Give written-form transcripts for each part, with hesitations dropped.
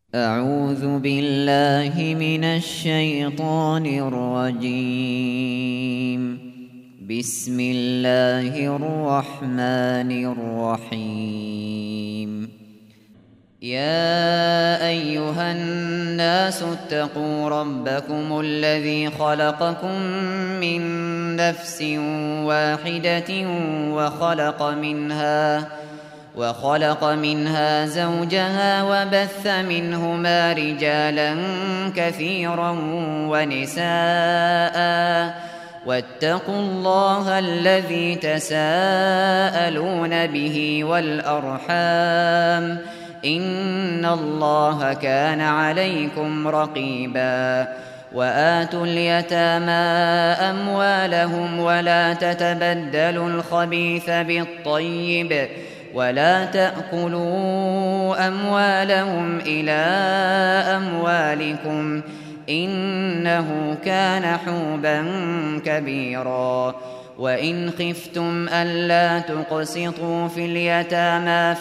أعوذ بالله من الشيطان الرجيم. بسم الله الرحمن الرحيم. يا أيها الناس اتقوا ربكم الذي خلقكم من نفس واحدة وخلق منها زوجها وبث منهما رجالا كثيرا ونساء واتقوا الله الذي تساءلون به والأرحام إن الله كان عليكم رقيبا. وآتوا اليتامى أموالهم ولا تتبدلوا الخبيث بالطيب ولا تأكلوا أموالهم إلى أموالكم إنه كان حوبا كبيرا. وإن خفتم ألا تقسطوا في اليتامى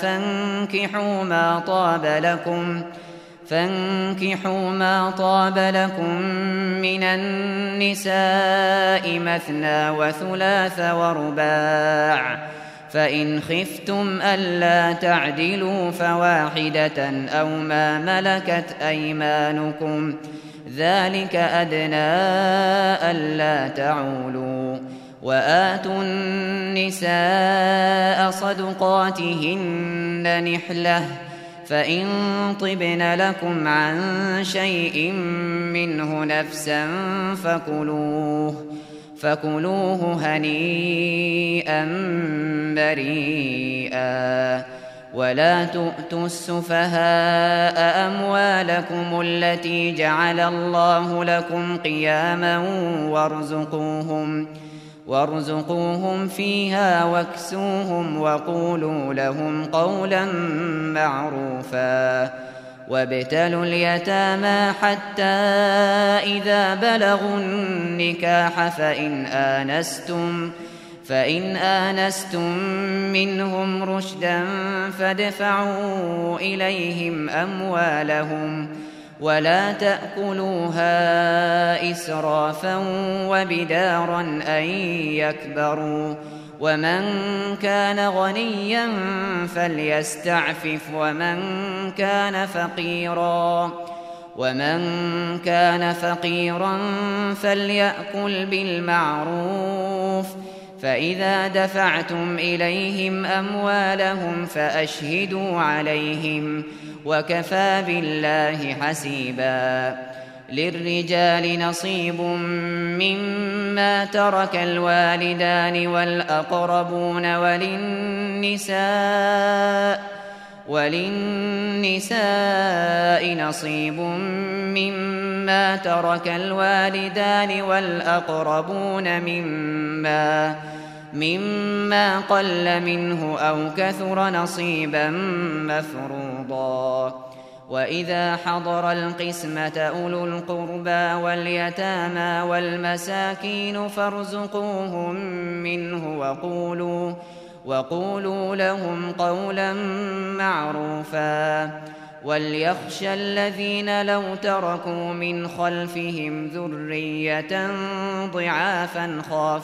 فانكحوا ما طاب لكم من النساء مثنى وثلاث ورباع، فإن خفتم ألا تعدلوا فواحدة أو ما ملكت أيمانكم ذلك أدنى ألا تعولوا. وآتوا النساء صدقاتهن نحلة، فإن طبن لكم عن شيء منه نفسا فكلوه هنيئا مريئا. ولا تؤتوا السفهاء أموالكم التي جعل الله لكم قياما وارزقوهم فيها واكسوهم وقولوا لهم قولا معروفا. وابتلوا اليتامى حتى إذا بلغوا النكاح فإن آنستم منهم رشدا فادفعوا إليهم أموالهم ولا تأكلوها إسرافا وبدارا أن يكبروا. ومن كان غنيا فليستعفف ومن كان فقيرا فليأكل بالمعروف. فإذا دفعتم إليهم أموالهم فأشهدوا عليهم وكفى بالله حسيبا. للرجال نصيب مما ترك الوالدان والأقربون وللنساء نصيب مما ترك الوالدان والأقربون مما قل منه أو كثر نصيبا مفروضا. وإذا حضر القسمة أولو القربى واليتامى والمساكين فارزقوهم منه وقولوا لهم قولا معروفا. وليخشى الذين لو تركوا من خلفهم ذرية ضعافا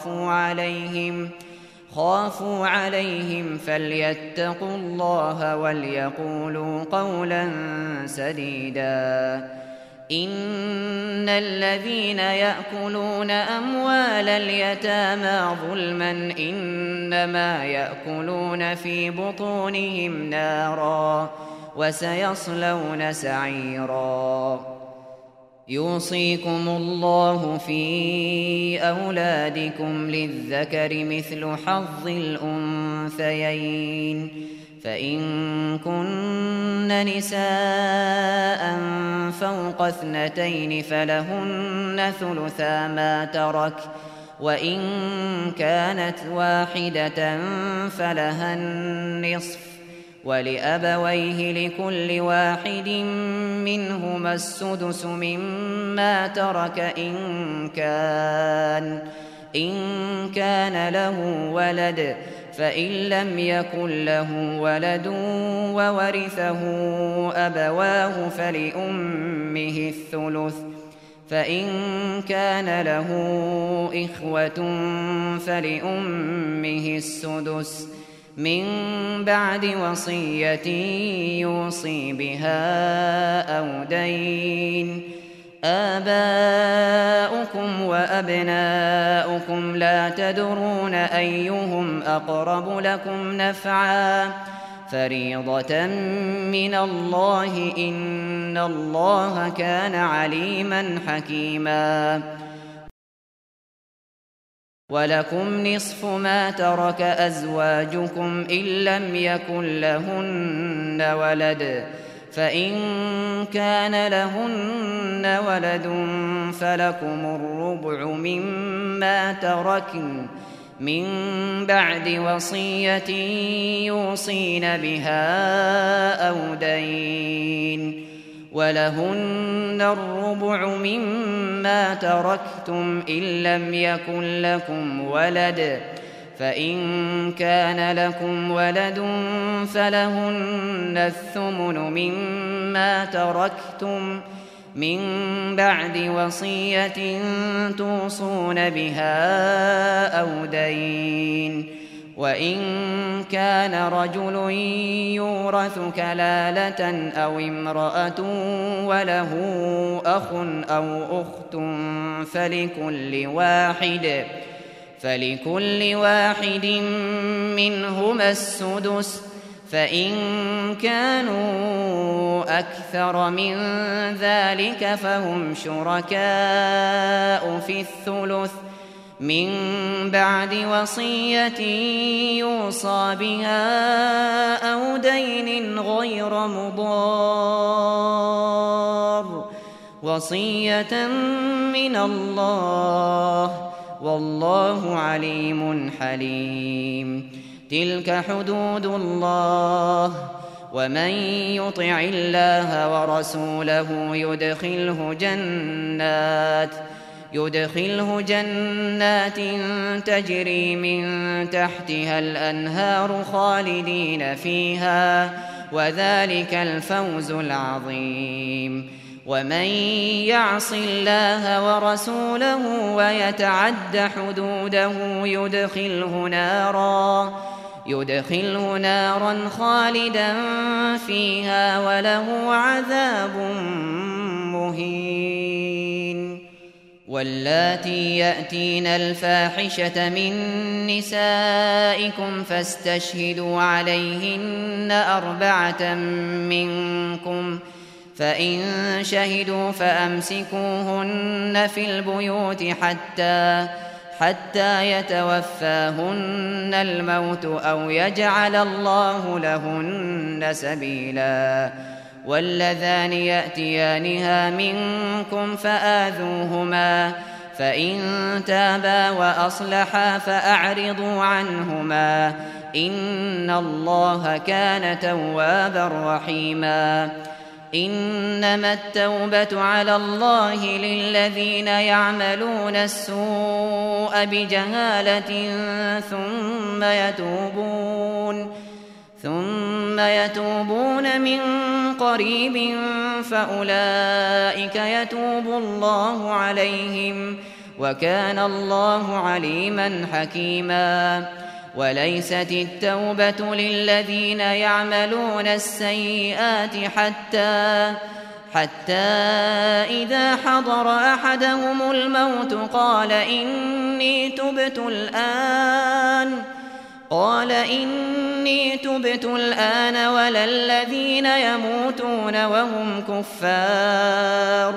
خافوا عليهم فليتقوا الله وليقولوا قولا سديدا. إن الذين يأكلون أموال اليتامى ظلما إنما يأكلون في بطونهم نارا وسيصلون سعيرا. يوصيكم الله في أولادكم للذكر مثل حظ الأنثيين، فإن كن نساء فوق 2 فلهن ثلثا ما ترك، وإن كانت واحدة فلها النصف، ولأبويه لكل واحد منهما السدس مما ترك إن كان له ولد، فإن لم يكن له ولد وورثه أبواه فلأمه الثلث، فإن كان له إخوة فلأمه السدس من بعد وصية يوصي بها أو دين. آباؤكم وأبناؤكم لا تدرون أيهم أقرب لكم نفعا فريضة من الله إن الله كان عليما حكيما. ولكم نصف ما ترك أزواجكم إن لم يكن لهن ولد، فإن كان لهن ولد فلكم الربع مما تركن من بعد وصية يوصين بها أو دين. ولهن الربع مما تركتم إن لم يكن لكم ولد، فإن كان لكم ولد فلهن الثمن مما تركتم من بعد وصية توصون بها أو دين. وإن كان رجل يورث كلالة أو امرأة وله أخ أو أخت فلكل واحد منهما السدس، فإن كانوا أكثر من ذلك فهم شركاء في الثلث من بعد وصية يوصى بها أو دين غير مضار، وصية من الله والله عليم حليم. تلك حدود الله، ومن يطع الله ورسوله يدخله جنات تجري من تحتها الأنهار خالدين فيها، وذلك الفوز العظيم. ومن يعص الله ورسوله ويتعد حدوده يدخله نارا خالدا فيها وله عذاب مهين. واللاتي يأتين الفاحشة من نسائكم فاستشهدوا عليهن 4 منكم، فإن شهدوا فأمسكوهن في البيوت حتى يتوفاهن الموت أو يجعل الله لهن سبيلا. واللذان يأتيانها منكم فآذوهما، فإن تابا وأصلحا فأعرضوا عنهما إن الله كان توابا رحيما. إنما التوبة على الله للذين يعملون السوء بجهالة ثم يتوبون من قريب فأولئك يتوب الله عليهم، وكان الله عليما حكيما. وليست التوبة للذين يعملون السيئات حتى إذا حضر أحدهم الموت قال إني تبت الآن ولا الذين يموتون وهم كفار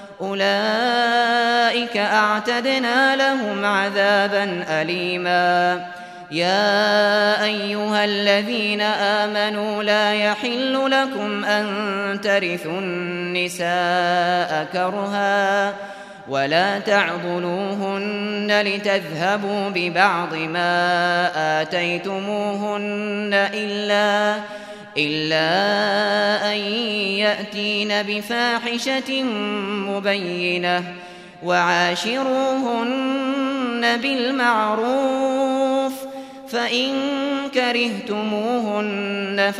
أولئك أعتدنا لهم عذابا أليما. يا أيها الذين آمنوا لا يحل لكم أن ترثوا النساء كرها ولا تعضلوهن لتذهبوا ببعض ما آتيتموهن إلا أن يأتين بفاحشة مبينة وعاشروهن بالمعروف، فإن كرهتموهن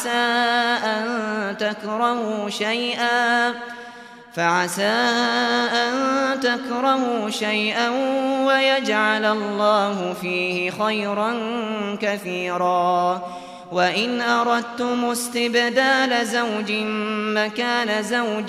فعسى أن تكرهوا شيئا ويجعل الله فيه خيرا كثيرا. وإن أردتم استبدال زوج مكان زوج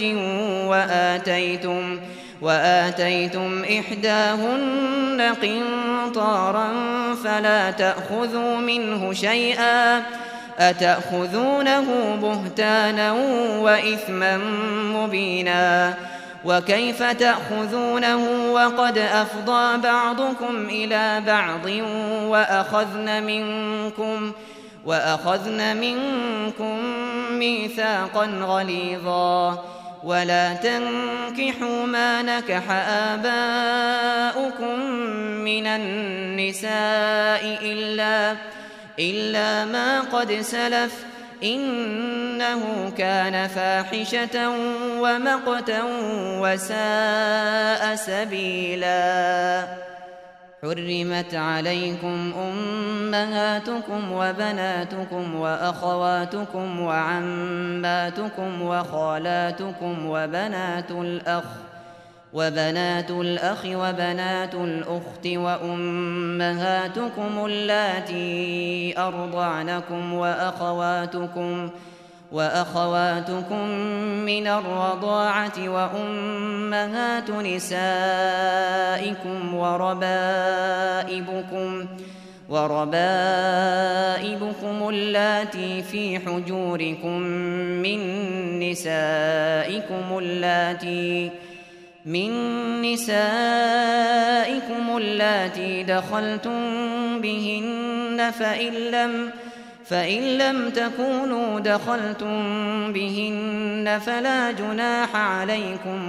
وآتيتم إحداهن قنطارا فلا تأخذوا منه شيئا أتأخذونه بهتانا وإثما مبينا. وكيف تأخذونه وقد أفضى بعضكم إلى بعض وأخذن منكم ميثاقا غليظا. ولا تنكحوا ما نكح آباؤكم من النساء إلا ما قد سلف إنه كان فاحشة ومقتا وساء سبيلا. حرمت عليكم أمهاتكم وبناتكم وأخواتكم وعماتكم وخالاتكم وبنات الأخ وبنات الأخت وأمهاتكم اللاتي أرضعنكم وأخواتكم من الرضاعة وأمهات نسائكم وربائبكم اللاتي في حجوركم من نسائكم اللاتي دخلتم بهن فإن لم تكونوا دخلتم بهن فلا جناح عليكم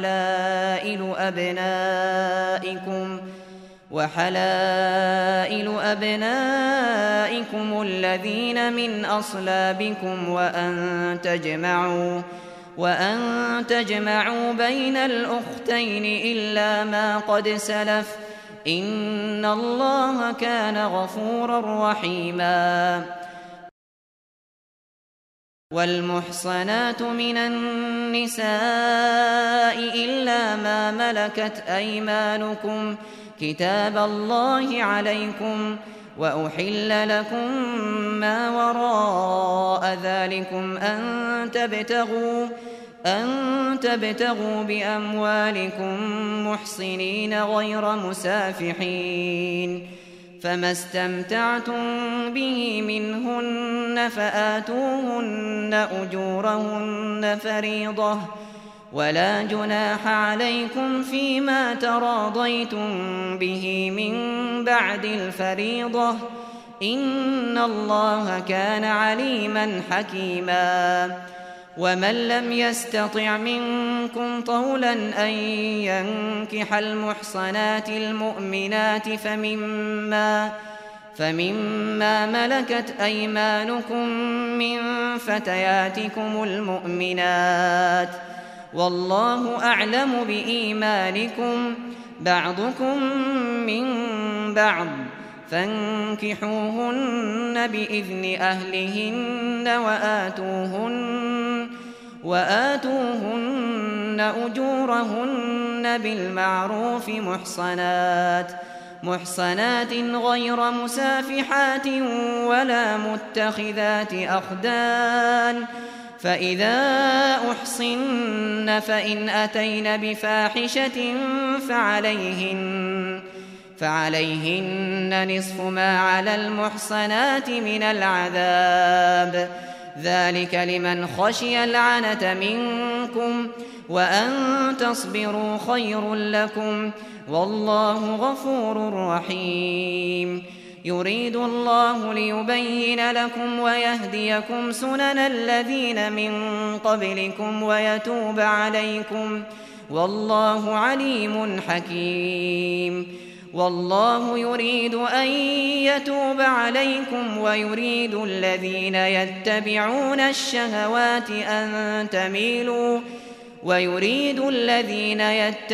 وحلائل أبنائكم الذين من أصلابكم وأن تجمعوا بين الأختين إلا ما قد سلف إن الله كان غفورا رحيما. والمحصنات من النساء إلا ما ملكت أيمانكم كتاب الله عليكم وأحل لكم ما وراء ذلكم أن تبتغوا بأموالكم محصنين غير مسافحين. فما استمتعتم به منهن فآتوهن أجورهن فريضة ولا جناح عليكم فيما تراضيتم به من بعد الفريضة إن الله كان عليما حكيما. ومن لم يستطع منكم طولا أن ينكح المحصنات المؤمنات فمما ملكت أيمانكم من فتياتكم المؤمنات والله أعلم بإيمانكم بعضكم من بعض فانكحوهن بإذن أهلهن وآتوهن أجورهن بالمعروف محصنات غير مسافحات ولا متخذات أخدان. فإذا أحصن فإن أتين بفاحشة فعليهن نصف ما على المحصنات من العذاب ذلك لمن خشي العنة منكم وأن تصبروا خير لكم والله غفور رحيم. يريد الله ليبين لكم ويهديكم سنن الذين من قبلكم ويتوب عليكم والله عليم حكيم. والله يريد أن يتوب عليكم ويريد الذين يتبعون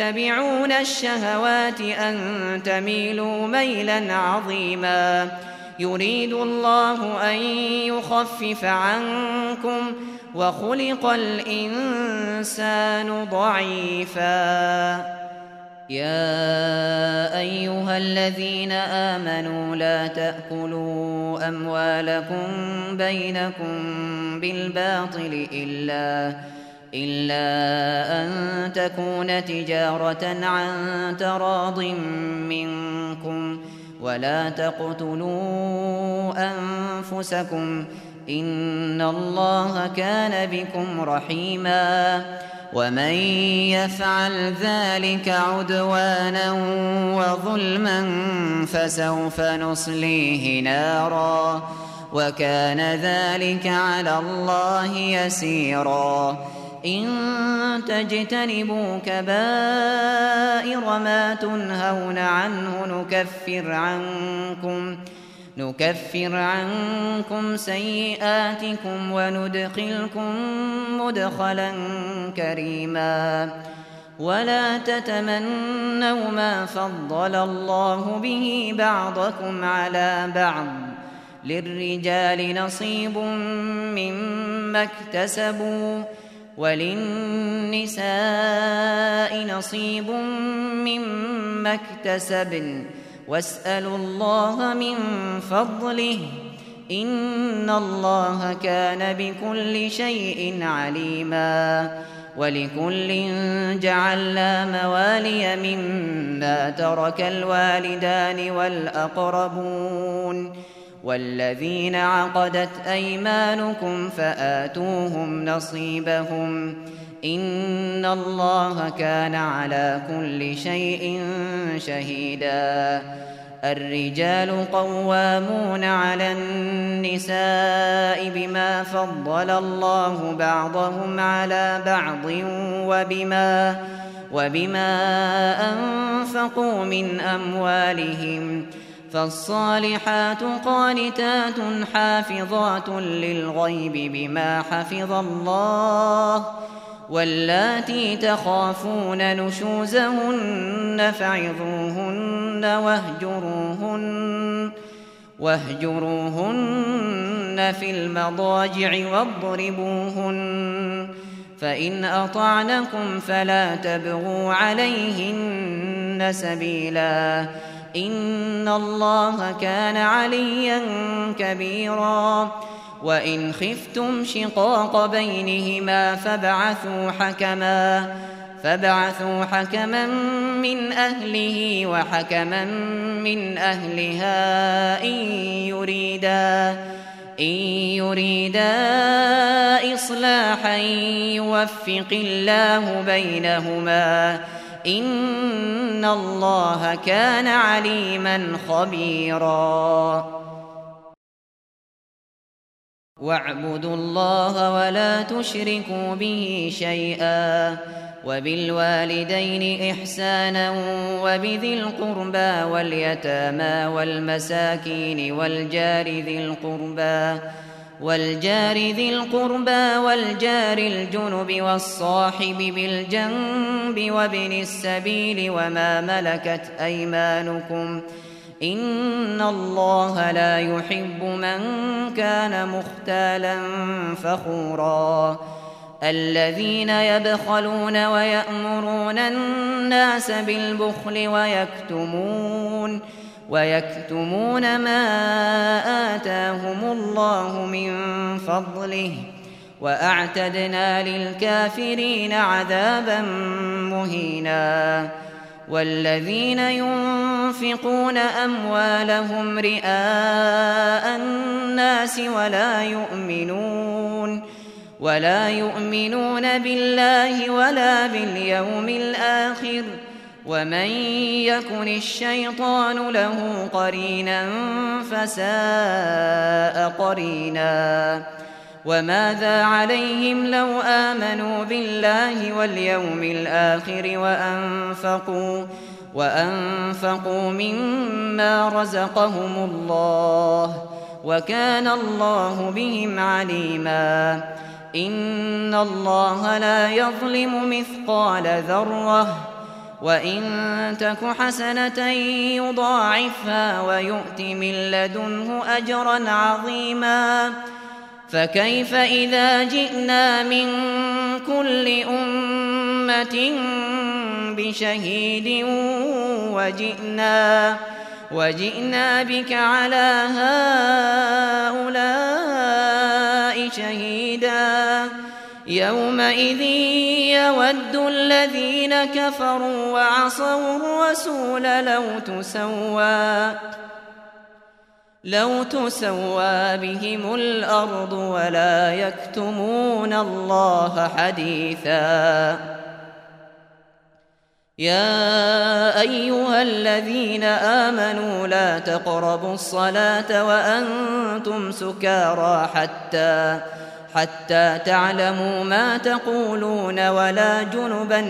الشهوات أن تميلوا ميلا عظيما. يريد الله أن يخفف عنكم وخلق الإنسان ضعيفا. يا أيها الذين آمنوا لا تأكلوا أموالكم بينكم بالباطل إلا أن تكون تجارة عن تراض منكم ولا تقتلوا أنفسكم إن الله كان بكم رحيما. ومن يفعل ذلك عدوانا وظلما فسوف نصليه نارا وكان ذلك على الله يسيرا. إن تجتنبوا كبائر ما تنهون عنه نكفر عنكم سيئاتكم وندخلكم مدخلا كريما. ولا تتمنوا ما فضل الله به بعضكم على بعض للرجال نصيب مما اكتسبوا وللنساء نصيب مما اكتسبن واسألوا الله من فضله إن الله كان بكل شيء عليما. ولكل جعلنا موالي مما ترك الوالدان والأقربون والذين عقدت أيمانكم فآتوهم نصيبهم إن الله كان على كل شيء شهيدا. الرجال قوامون على النساء بما فضل الله بعضهم على بعض وبما أنفقوا من أموالهم فالصالحات قانتات حافظات للغيب بما حفظ الله واللاتي تخافون نشوزهن فعظوهن واهجروهن في المضاجع واضربوهن فإن أطعنكم فلا تبغوا عليهن سبيلا إن الله كان عليا كبيرا. وإن خفتم شقاق بينهما فابعثوا حكما من أهله وحكما من أهلها إن يريدا إصلاحا يوفق الله بينهما إن الله كان عليما خبيرا. واعبدوا الله ولا تشركوا به شيئا وبالوالدين إحسانا وبذي القربى واليتامى والمساكين والجار ذي القربى والجار الجنب والصاحب بالجنب وابن السبيل وما ملكت أيمانكم إن الله لا يحب من كان مختالا فخورا. الذين يبخلون ويأمرون الناس بالبخل ويكتمون ما آتاهم الله من فضله وأعتدنا للكافرين عذابا مهينا. والذين ينفقون أموالهم رئاء الناس ولا يؤمنون بالله ولا باليوم الآخر ومن يكن الشيطان له قرينا فساء قرينا. وماذا عليهم لو آمنوا بالله واليوم الآخر وأنفقوا مما رزقهم الله وكان الله بهم عليما. إن الله لا يظلم مثقال ذرة وإن تك حسنة يضاعفها ويؤت من لدنه أجرا عظيما فكيف إذا جئنا من كل أمة بشهيد وجئنا بك على هؤلاء شهيدا يومئذ يود الذين كفروا وعصوا الرسول لو تسوى بهم الأرض ولا يكتمون الله حديثا يا أيها الذين آمنوا لا تقربوا الصلاة وأنتم سكارى حتى تعلموا ما تقولون ولا جنبا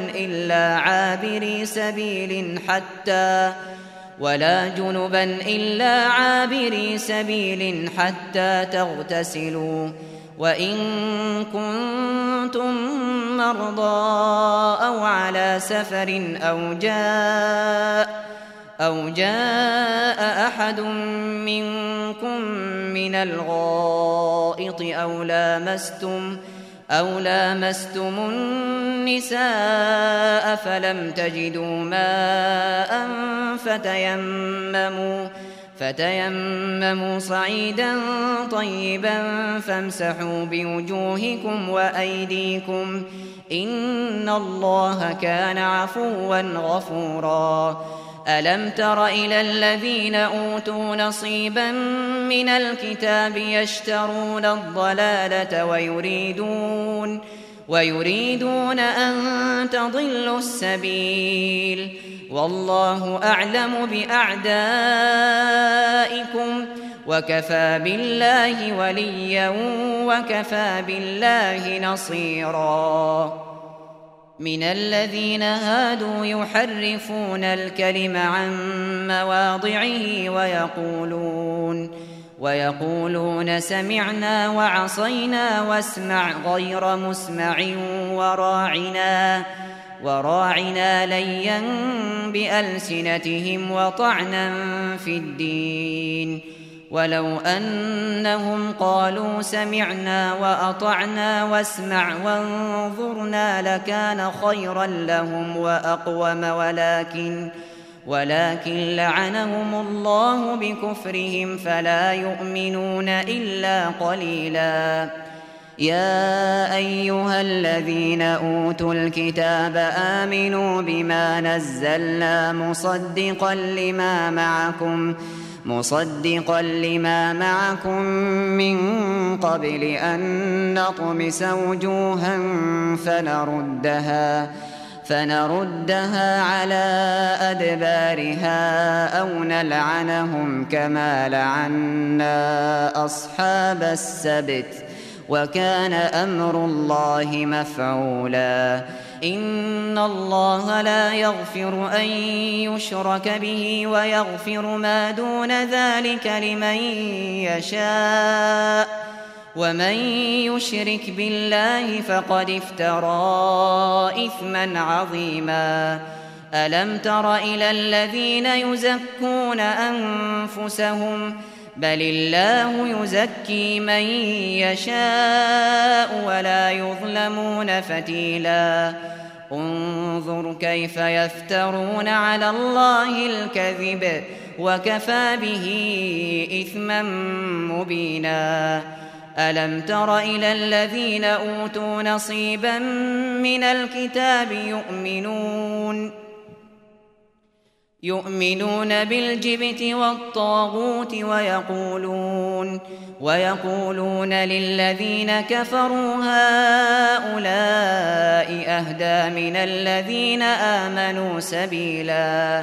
إلا عابري سبيل حتى تغتسلوا وإن كنتم مرضى أو على سفر أو جاء أحد منكم من الغائط أو لامستم النساء فلم تجدوا ماء فتيمموا صعيدا طيبا فامسحوا بوجوهكم وأيديكم إن الله كان عفوا غفورا ألم تر إلى الذين أوتوا نصيبا من الكتاب يشترون الضلالة ويريدون أن تضلوا السبيل والله أعلم بأعدائكم وكفى بالله وليا وكفى بالله نصيرا من الذين هادوا يحرفون الكلم عن مواضعه ويقولون سمعنا وعصينا واسمع غير مسمع وراعنا ليا بألسنتهم وطعنا في الدين ولو أنهم قالوا سمعنا وأطعنا واسمع وانظرنا لكان خيرا لهم وأقوم ولكن لعنهم الله بكفرهم فلا يؤمنون إلا قليلا يا أيها الذين أوتوا الكتاب آمنوا بما نزلنا مصدقا لما معكم من قبل أن نطمس وجوها فنردها على أدبارها أو نلعنهم كما لعنا أصحاب السبت وكان أمر الله مفعولا إن الله لا يغفر أن يشرك به ويغفر ما دون ذلك لمن يشاء ومن يشرك بالله فقد افترى إثما عظيما ألم تر إلى الذين يزكون أنفسهم بل الله يزكي من يشاء ولا يظلمون فتيلا انظر كيف يفترون على الله الكذب وكفى به إثما مبينا ألم تر إلى الذين أوتوا نصيبا من الكتاب يؤمنون بالجبت والطاغوت ويقولون للذين كفروا هؤلاء أهدى من الذين آمنوا سبيلا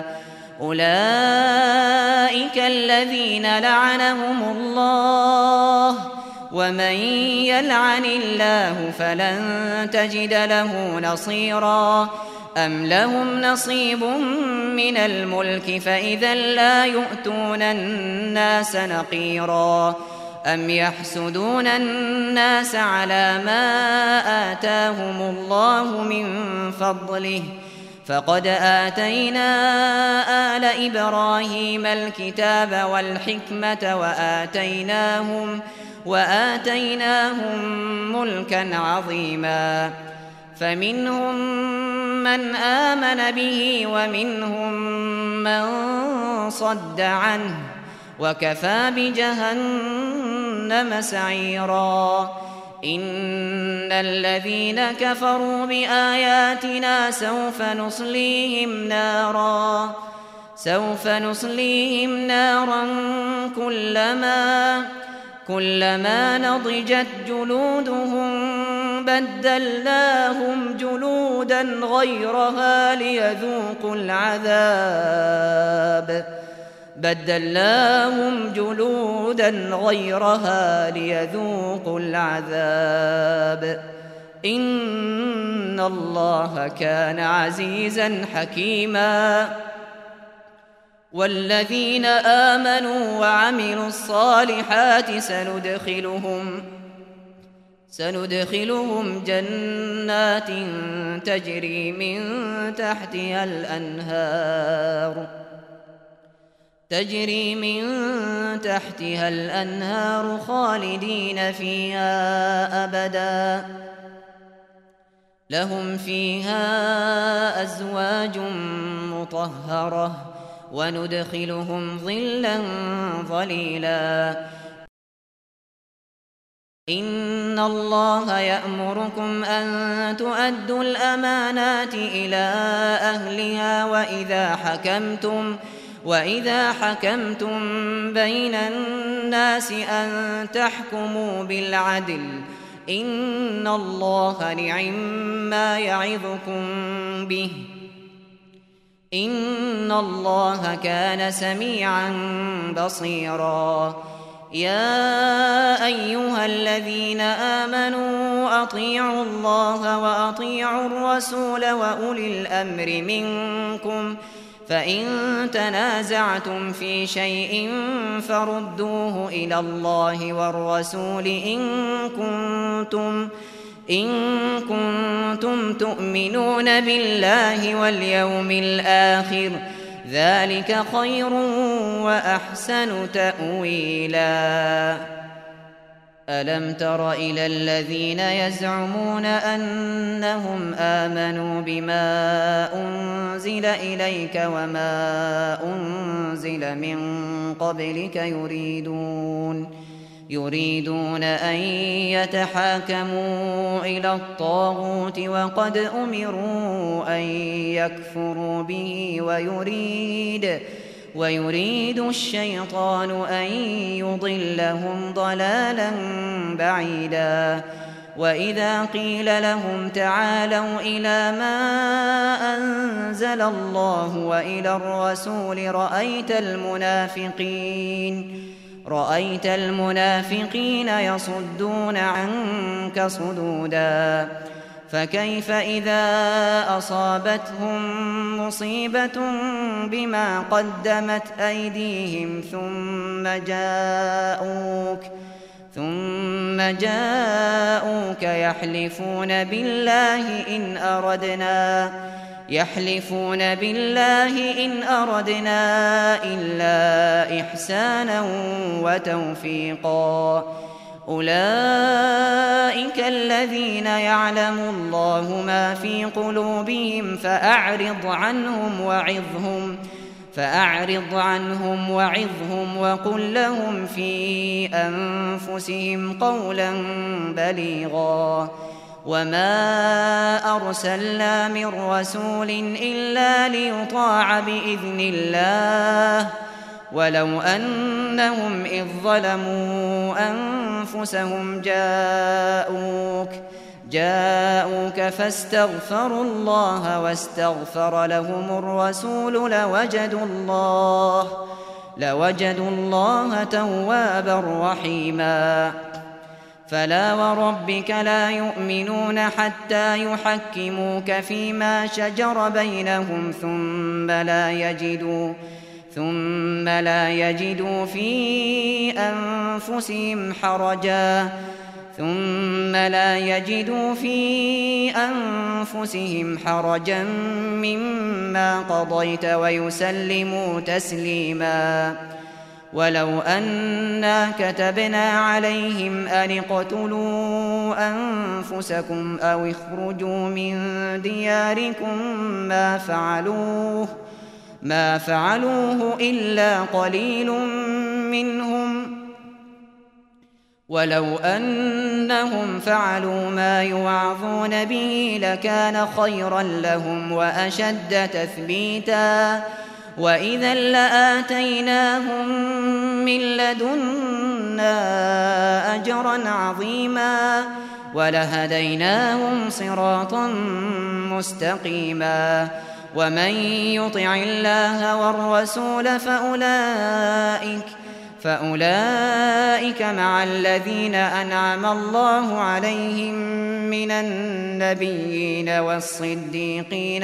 أولئك الذين لعنهم الله ومن يلعن الله فلن تجد له نصيرا أم لهم نصيب من الملك فإذا لا يؤتون الناس نقيرا أم يحسدون الناس على ما آتاهم الله من فضله فقد آتينا آل إبراهيم الكتاب والحكمة وآتيناهم ملكا عظيما فمنهم من آمن به ومنهم من صد عنه وكفى بجهنم سعيرا إن الذين كفروا بآياتنا سوف نصليهم نارا كلما نضجت جلودهم بدلناهم جلودا غيرها ليذوقوا العذاب إن الله كان عزيزا حكيما والذين آمنوا وعملوا الصالحات سندخلهم جنات تجري من تحتها الأنهار خالدين فيها أبدا لهم فيها أزواج مطهرة وندخلهم ظلا ظليلا إن الله يأمركم أن تؤدوا الأمانات إلى أهلها وإذا حكمتم بين الناس أن تحكموا بالعدل إن الله نعما يعظكم به إن الله كان سميعا بصيرا يا أيها الذين آمنوا أطيعوا الله وأطيعوا الرسول وأولي الأمر منكم فإن تنازعتم في شيء فردوه إلى الله والرسول إن كنتم تؤمنون بالله واليوم الآخر ذلك خير وأحسن تأويلا ألم تر إلى الذين يزعمون أنهم آمنوا بما أنزل إليك وما أنزل من قبلك يريدون أن يتحاكموا إلى الطاغوت وقد أمروا أن يكفروا به ويريد الشيطان أن يضلهم ضلالا بعيدا وإذا قيل لهم تعالوا إلى ما أنزل الله وإلى الرسول رأيت المنافقين يصدون عنك صدودا فكيف إذا أصابتهم مصيبة بما قدمت أيديهم ثم جاءوك يحلفون بالله إن أردنا إلا إحسانا وتوفيقا أولئك الذين يعلم الله ما في قلوبهم فأعرض عنهم وعظهم وقل لهم في أنفسهم قولا بليغا وما أرسلنا من رسول إلا ليطاع بإذن الله ولو أنهم إذ ظلموا أنفسهم جاءوك فاستغفروا الله واستغفر لهم الرسول لوجدوا الله توابا رحيما فلا وربك لا يؤمنون حتى يحكموك فيما شجر بينهم ثم لا يجدوا في أنفسهم ثم لا يجدوا في أنفسهم حرجا مما قضيت ويسلموا تسليما. ولو أنا كتبنا عليهم أن اقتلوا أنفسكم أو اخرجوا من دياركم ما فعلوه إلا قليل منهم، ولو أنهم فعلوا ما يوعظون به لكان خيرا لهم وأشد تثبيتا، وإذا لآتيناهم من لدنا أجرا عظيما ولهديناهم صراطا مستقيما. ومن يطع الله والرسول فأولئك مع الذين أنعم الله عليهم من النبيين والصديقين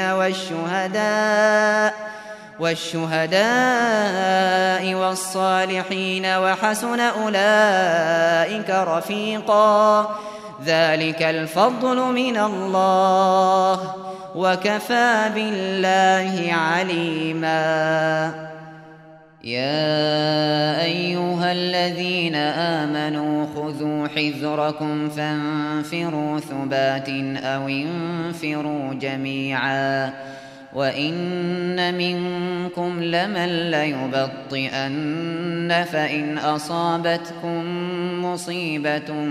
والشهداء والصالحين وحسن أولئك رفيقا. ذلك الفضل من الله وكفى بالله عليما. يا أيها الذين آمنوا خذوا حذركم فانفروا ثبات أو انفروا جميعا. وإن منكم لمن ليبطئن فإن أصابتكم مصيبة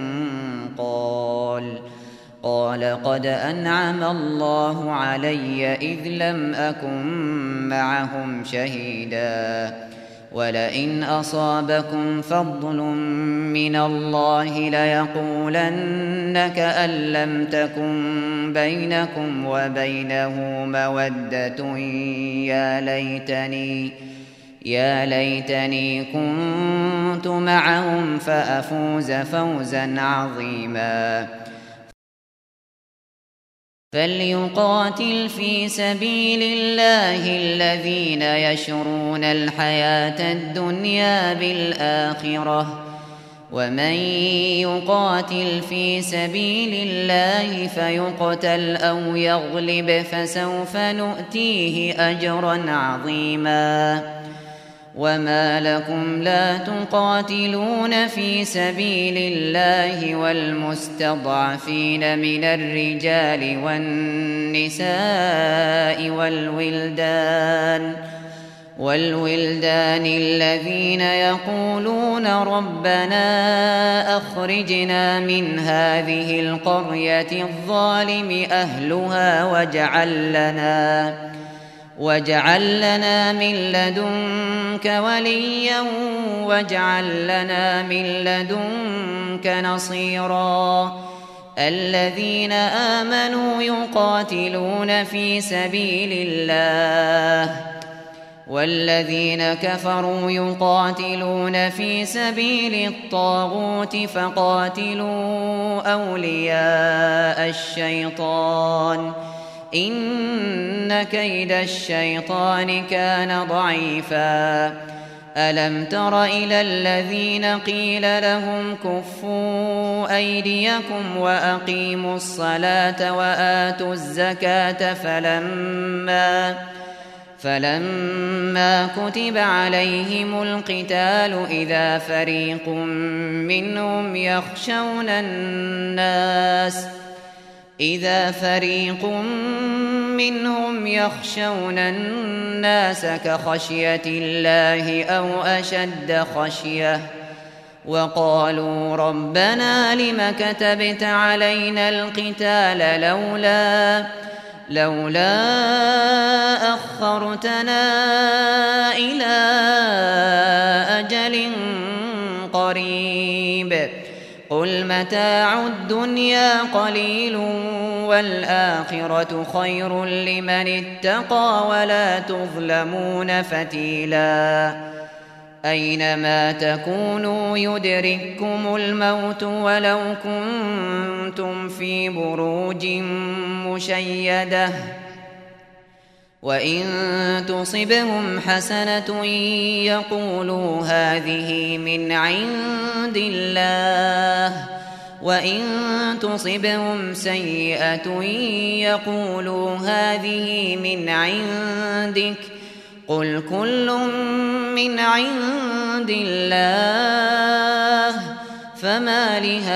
قال قد أنعم الله علي إذ لم أكن معهم شهيدا. ولئن أصابكم فضل من الله ليقولن كأن لم تكن بينكم وبينه مودة يا ليتني كنت معهم فأفوز فوزا عظيما. فليقاتل في سبيل الله الذين يشرون الحياة الدنيا بالآخرة، ومن يقاتل في سبيل الله فيقتل أو يغلب فسوف نؤتيه أجرا عظيما. وما لكم لا تقاتلون في سبيل الله والمستضعفين من الرجال والنساء والولدان الذين يقولون ربنا أخرجنا من هذه القرية الظالم أهلها واجعل لنا من لدنك وليا واجعل لنا من لدنك نصيرا. الذين آمنوا يقاتلون في سبيل الله والذين كفروا يقاتلون في سبيل الطاغوت فقاتلوا أولياء الشيطان إن كيد الشيطان كان ضعيفا. ألم تر إلى الذين قيل لهم كفوا أيديكم وأقيموا الصلاة وآتوا الزكاة فلما كتب عليهم القتال إذا فريق منهم يخشون الناس كخشية الله أو أشد خشية وقالوا ربنا لم كتبت علينا القتال لولا أخرتنا إلى أجل قريب قل متاع الدنيا قليل والآخرة خير لمن اتقى ولا تظلمون فتيلا. أينما تكونوا يدرككم الموت ولو كنتم في بروج مشيدة وإن تصبهم حسنة يقولوا هذه من عند الله وإن تصبهم سيئة يقولوا هذه من عندك قل كل من عند الله فما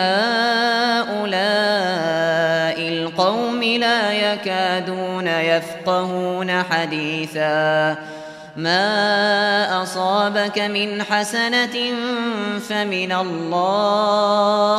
لهؤلاء القوم لا يكادون يفقهون حديثا ما أصابك من حسنة فمن الله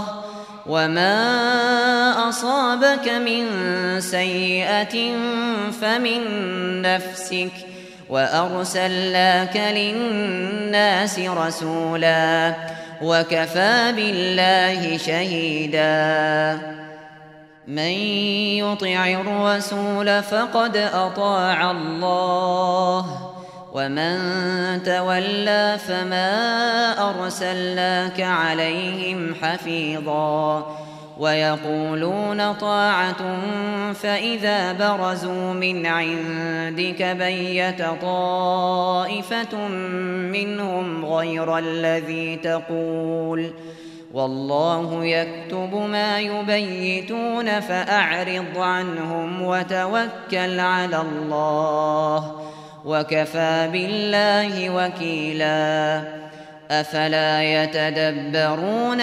وما أصابك من سيئة فمن نفسك وأرسلناك للناس رسولا وكفى بالله شهيدا من يطع الرسول فقد أطاع الله ومن تولى فما أرسلناك عليهم حفيظا ويقولون طاعة فإذا برزوا من عندك بيت طائفة منهم غير الذي تقول والله يكتب ما يبيتون فأعرض عنهم وتوكل على الله وكفى بالله وكيلا أفلا يتدبرون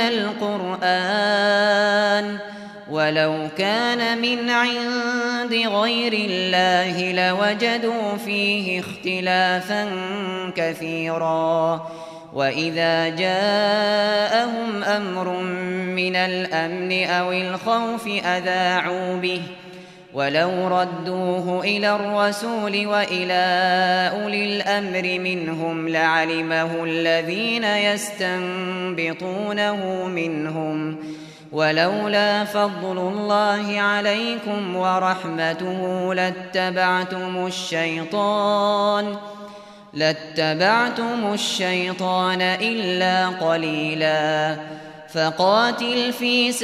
القرآن ولو كان من عند غير الله لوجدوا فيه اختلافا كثيرا وإذا جاءهم أمر من الأمن أو الخوف أذاعوا به ولو ردوه إلى الرسول وإلى أولي الأمر منهم لعلمه الذين يستنبطونه منهم ولولا فضل الله عليكم ورحمته لاتبعتم الشيطان إلا قليلا فقاتل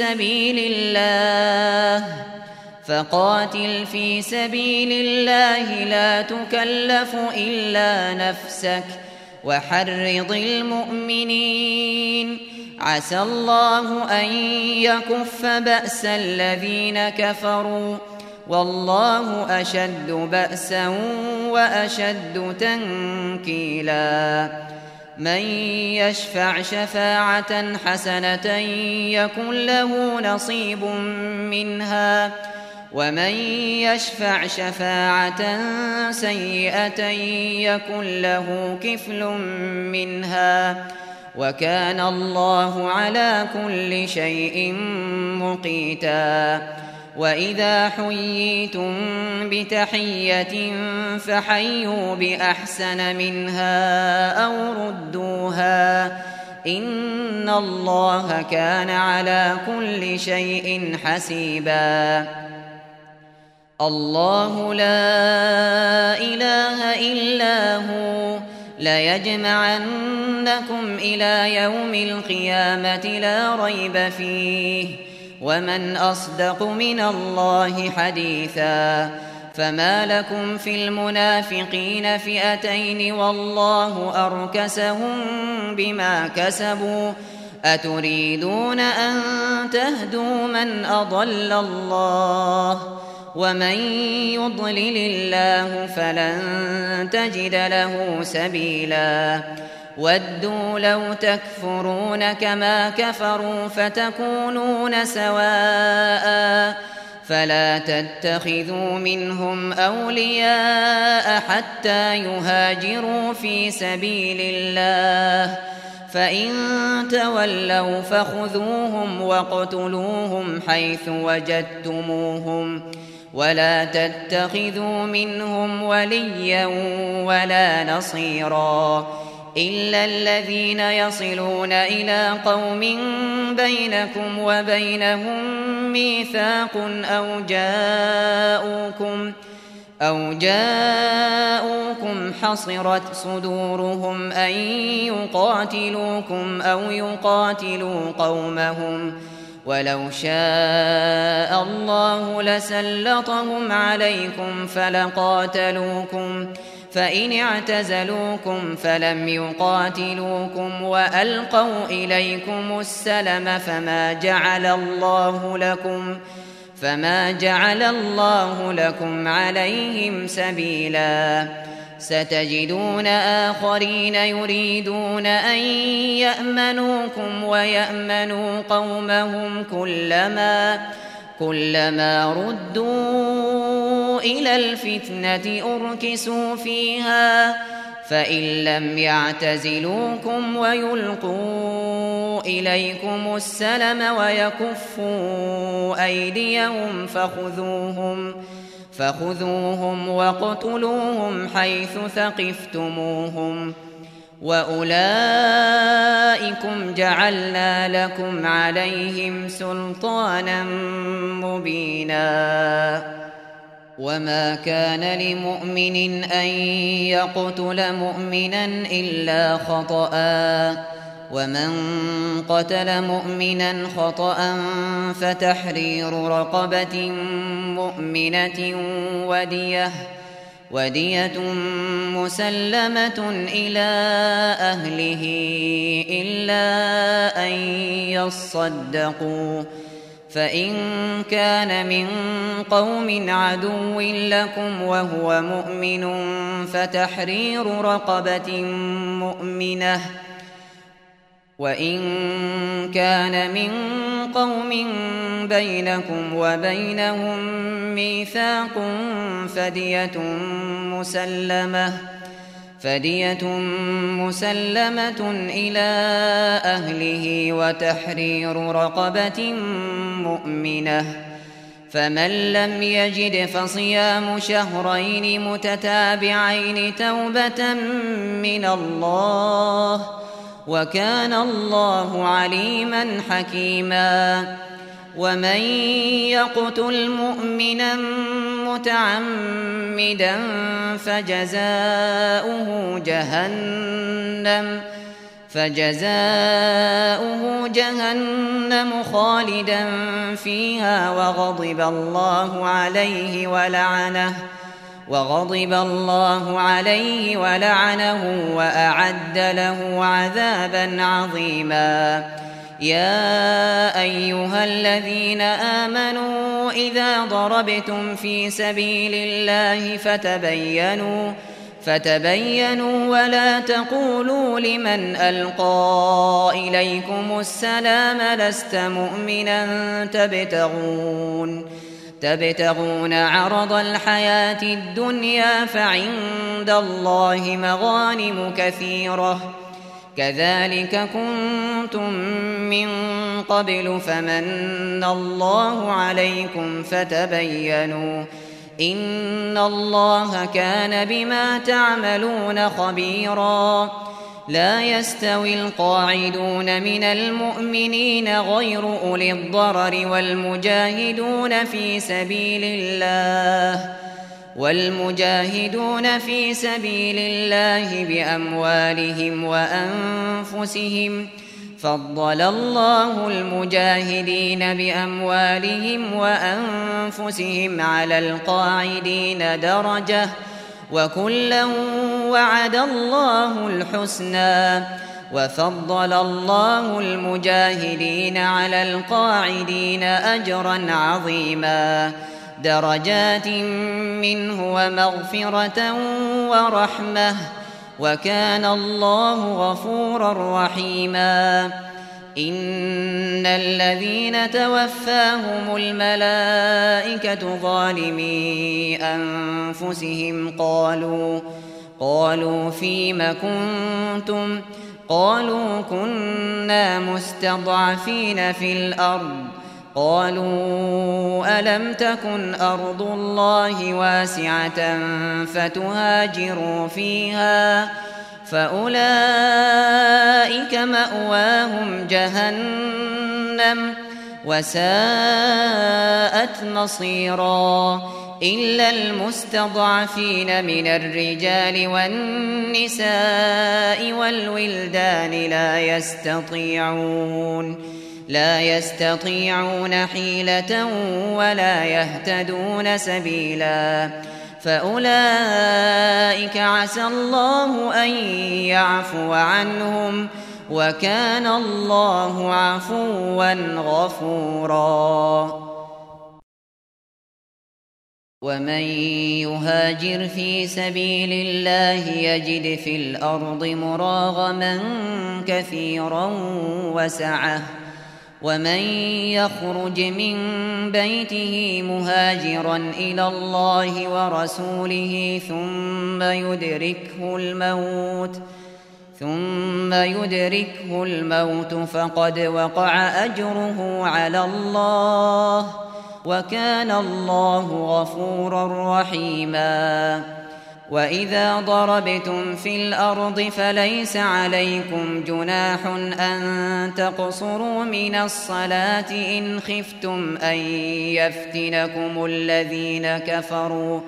في سبيل الله لا تكلف إلا نفسك وحرض المؤمنين عسى الله أن يكف بأس الذين كفروا والله أشد بأسا وأشد تنكيلا من يشفع شفاعة حسنة يكن له نصيب منها ومن يشفع شفاعة سيئة يكن له كفل منها وكان الله على كل شيء مقيتا وإذا حييتم بتحية فحيوا بأحسن منها أو ردوها إن الله كان على كل شيء حسيبا الله لا إله إلا هو ليجمعنكم إلى يوم القيامة لا ريب فيه ومن أصدق من الله حديثا فما لكم في المنافقين فئتين والله أركسهم بما كسبوا أتريدون أن تهدوا من أضل الله ومن يضلل الله فلن تجد له سبيلا ودوا لو تكفرون كما كفروا فتكونون سواء فلا تتخذوا منهم أولياء حتى يهاجروا في سبيل الله فإن تولوا فخذوهم واقتلوهم حيث وجدتموهم ولا تتخذوا منهم وليا ولا نصيرا إلا الذين يصلون إلى قوم بينكم وبينهم ميثاق أو جاءوكم حصرت صدورهم أن يقاتلوكم أو يقاتلوا قومهم ولو شاء الله لسلطهم عليكم فإن اعتزلوكم فلم يقاتلوكم وألقوا إليكم السلم فما جعل الله لكم عليهم سبيلا. ستجدون آخرين يريدون أن يأمنوكم ويأمنوا قومهم كلما ردوا إلى الفتنة أركسوا فيها، فإن لم يعتزلوكم ويلقوا إليكم السلم ويكفوا أيديهم فخذوهم واقتلوهم حيث ثقفتموهم، وأولئكم جعلنا لكم عليهم سلطانا مبينا. وما كان لمؤمن أن يقتل مؤمنا إلا خطأ، ومن قتل مؤمنا خطأ فتحرير رقبة مؤمنة ودية مسلمة إلى أهله إلا أن يصدقوا، فإن كان من قوم عدو لكم وهو مؤمن فتحرير رقبة مؤمنة، وإن كان من قوم بينكم وبينهم ميثاق فدية مسلمة إلى أهله وتحرير رقبة مؤمنة، فمن لم يجد فصيام شهرين متتابعين توبة من الله، وكان الله عليما حكيما. ومن يقتل مؤمنا متعمدا فجزاؤه جهنم خالدا فيها وغضب الله عليه ولعنه وأعد له عذابا عظيما. يا أيها الذين آمنوا إذا ضربتم في سبيل الله فتبينوا ولا تقولوا لمن ألقى إليكم السلام لست مؤمنا تبتغون عرض الحياة الدنيا فعند الله مغانم كثيرة، كذلك كنتم من قبل فمن الله عليكم فتبينوا، إن الله كان بما تعملون خبيرا. لا يستوي القاعدون من المؤمنين غير أولي الضرر والمجاهدون في سبيل الله بأموالهم وأنفسهم، فضل الله المجاهدين بأموالهم وأنفسهم على القاعدين درجة، وكلا وعد الله الحسنى، وفضل الله المجاهدين على القاعدين أجرا عظيما، درجات منه ومغفرة ورحمة، وكان الله غفورا رحيما. إن الذين توفاهم الملائكة ظالمي أنفسهم قالوا فيم كنتم؟ قالوا كنا مستضعفين في الأرض. قالوا ألم تكن أرض الله واسعة فتهاجروا فيها، فأولئك مأواهم جهنم وساءت مصيرا، إلا المستضعفين من الرجال والنساء والولدان لا يستطيعون حيلة ولا يهتدون سبيلا فأولئك عسى الله أن يعفو عنهم وكان الله عفوا غفورا ومن يهاجر في سبيل الله يجد في الأرض مراغما كثيرا وسعة ومن يخرج من بيته مهاجرا إلى الله ورسوله ثم يدركه الموت فقد وقع أجره على الله وكان الله غفورا رحيما وإذا ضربتم في الأرض فليس عليكم جناح أن تقصروا من الصلاة إن خفتم أن يفتنكم الذين كفروا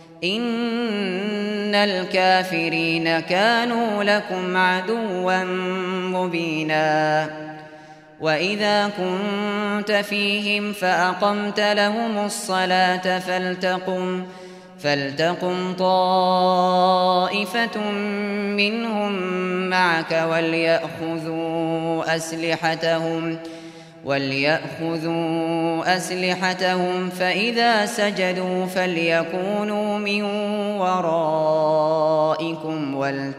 إن الكافرين كانوا لكم عدوا مبينا وإذا كنت فيهم فأقمت لهم الصلاة فلتقم طائفة منهم معك وليأخذوا أسلحتهم فإذا سجدوا فليكونوا من ورائكم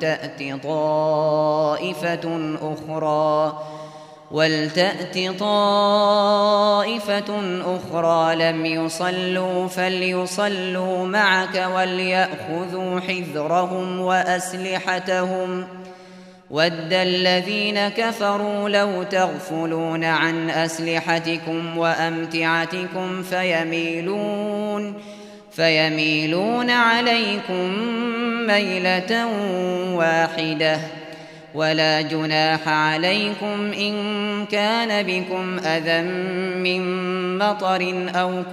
ولتأت طائفة أخرى لم يصلوا فليصلوا معك وليأخذوا حذرهم وأسلحتهم ود الذين كفروا لو تغفلون عن أسلحتكم وأمتعتكم فيميلون عليكم ميلة واحدة ولا جناح عليكم إن كان بكم أذى من مطر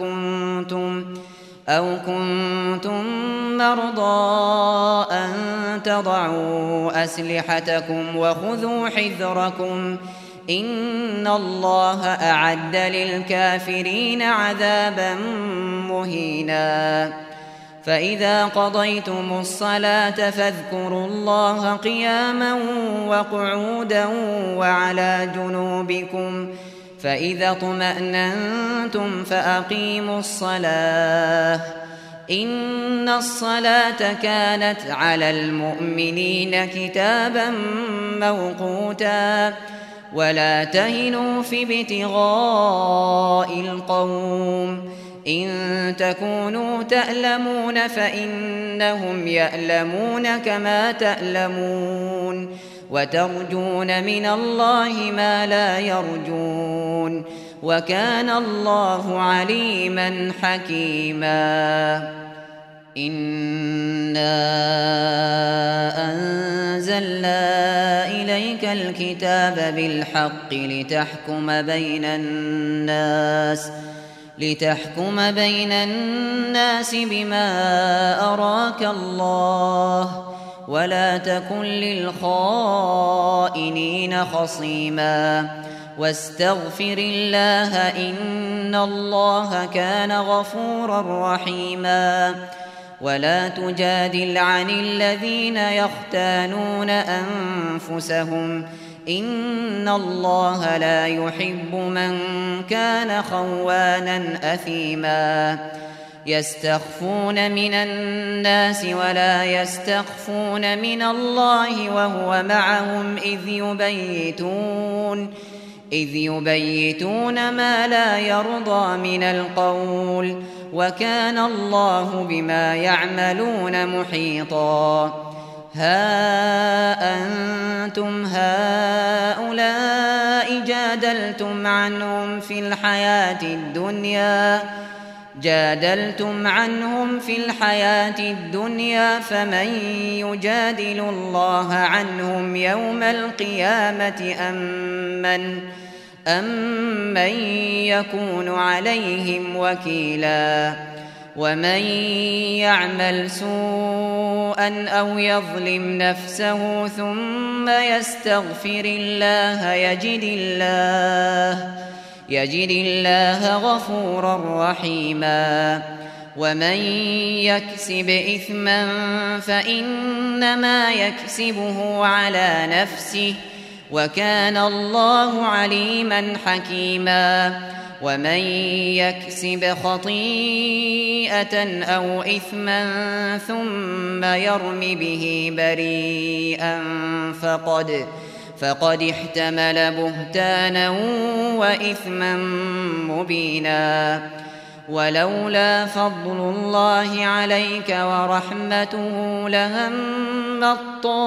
أو كنتم مرضى أن تضعوا أسلحتكم وخذوا حذركم إن الله أعد للكافرين عذابا مهينا فإذا قضيتم الصلاة فاذكروا الله قياما وقعودا وعلى جنوبكم فإذا اطمأننتم فأقيموا الصلاة إن الصلاة كانت على المؤمنين كتابا موقوتا ولا تهنوا في ابتغاء القوم إن تكونوا تألمون فإنهم يألمون كما تألمون وترجون من الله ما لا يرجون وكان الله عليما حكيما إنا أنزلنا إليك الكتاب بالحق لتحكم بين الناس بما أراك الله ولا تكن للخائنين خصيما واستغفر الله إن الله كان غفورا رحيما ولا تجادل عن الذين يختانون أنفسهم إن الله لا يحب من كان خوانا أثيما يستخفون من الناس ولا يستخفون من الله وهو معهم إذ يبيتون ما لا يرضى من القول وكان الله بما يعملون محيطا ها أنتم هؤلاء جادلتم عنهم في الحياة الدنيا فمن يجادل الله عنهم يوم القيامة أم من يكون عليهم وكيلا ومن يعمل سوءا أو يظلم نفسه ثم يستغفر الله يجد الله غفورا رحيما. ومن يكسب إثما فإنما يكسبه على نفسه وكان الله عليما حكيما. ومن يكسب خطيئة أو إثما ثم يرم به بريئا فقد احتمل بهتانا وإثما مبينا. ولولا فضل الله عليك ورحمته لهمت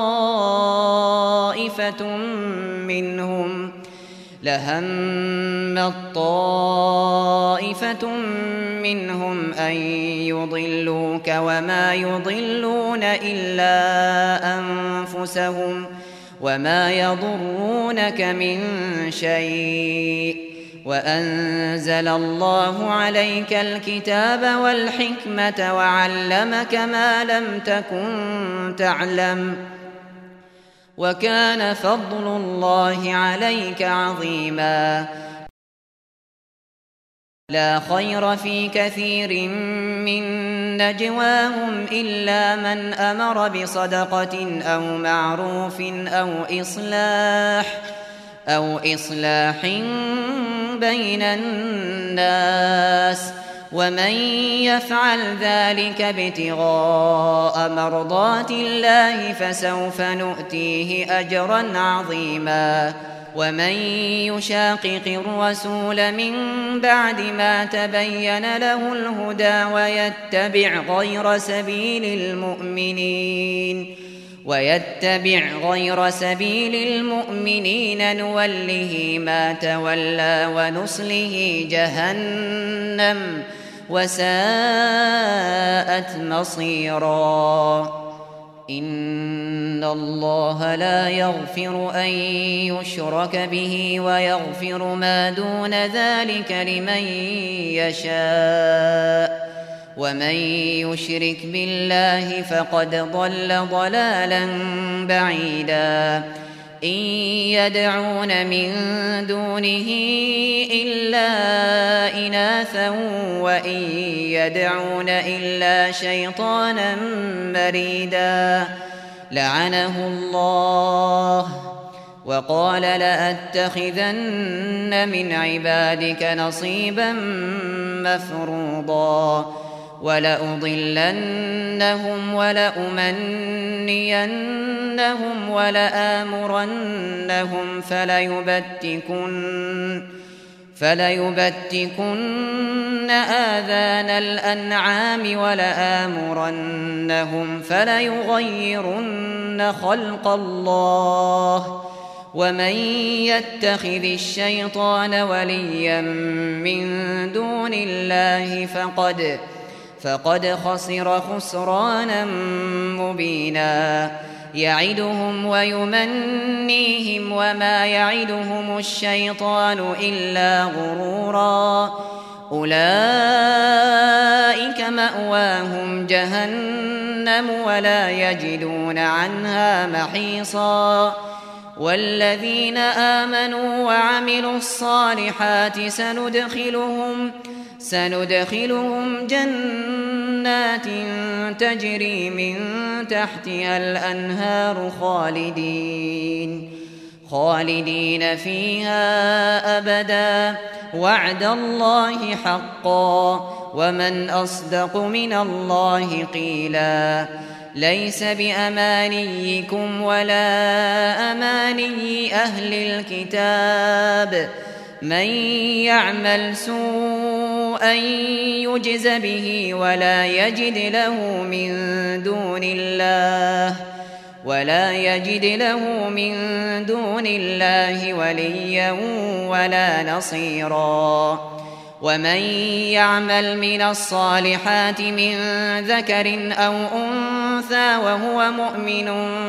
طائفة منهم أن يضلوك وما يضلون إلا أنفسهم وما يضرونك من شيء. وأنزل الله عليك الكتاب والحكمة وعلمك ما لم تكن تعلم وكان فضل الله عليك عظيما. لا خير في كثير من نجواهم إلا من أمر بصدقة أو معروف أو إصلاح بين الناس ومن يفعل ذلك ابتغاء مرضات الله فسوف نؤتيه أجرا عظيما. ومن يشاقق الرسول من بعد ما تبين له الهدى ويتبع غير سبيل المؤمنين نوله ما تولى ونصله جهنم وساءت مصيرا. إن الله لا يغفر أن يشرك به ويغفر ما دون ذلك لمن يشاء ومن يشرك بالله فقد ضل ضلالا بعيدا. إن يدعون من دونه إلا إناثا وإن يدعون إلا شيطانا مريدا لعنه الله وقال لأتخذن من عبادك نصيبا مفروضا ولأضلنهم ولأمنينهم ولآمرنهم فليبتكن آذان الأنعام ولآمرنهم فليغيرن خلق الله ومن يتخذ الشيطان وليا من دون الله فقد خسر خسرانا مبينا. يعدهم ويمنيهم وما يعدهم الشيطان إلا غرورا. أولئك مأواهم جهنم ولا يجدون عنها محيصا. والذين آمنوا وعملوا الصالحات سندخلهم جنات تجري من تحتها الأنهار خالدين فيها أبدا وعد الله حقا ومن أصدق من الله قيلا. ليس بأمانيكم ولا أماني أهل الكتاب من يعمل سوءا يجز به ولا يجد له من دون الله وليا ولا نصيرا. ومن يعمل من الصالحات من ذكر أو أنثى وهو مؤمن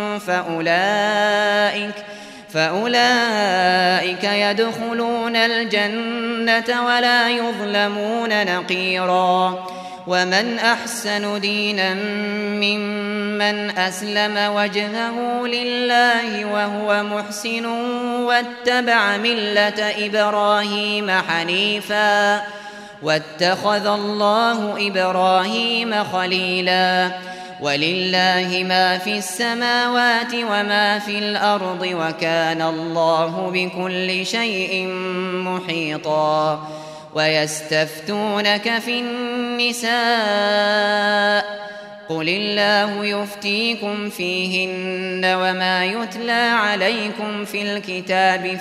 فأولئك يدخلون الجنة ولا يظلمون نقيرا. ومن أحسن دينا ممن أسلم وجهه لله وهو محسن واتبع ملة إبراهيم حنيفا واتخذ الله إبراهيم خليلا ولله ما في السماوات وما في الأرض وكان الله بكل شيء محيطا ويستفتونك في النساء قل الله يفتيكم فيهن وما يتلى عليكم في الكتاب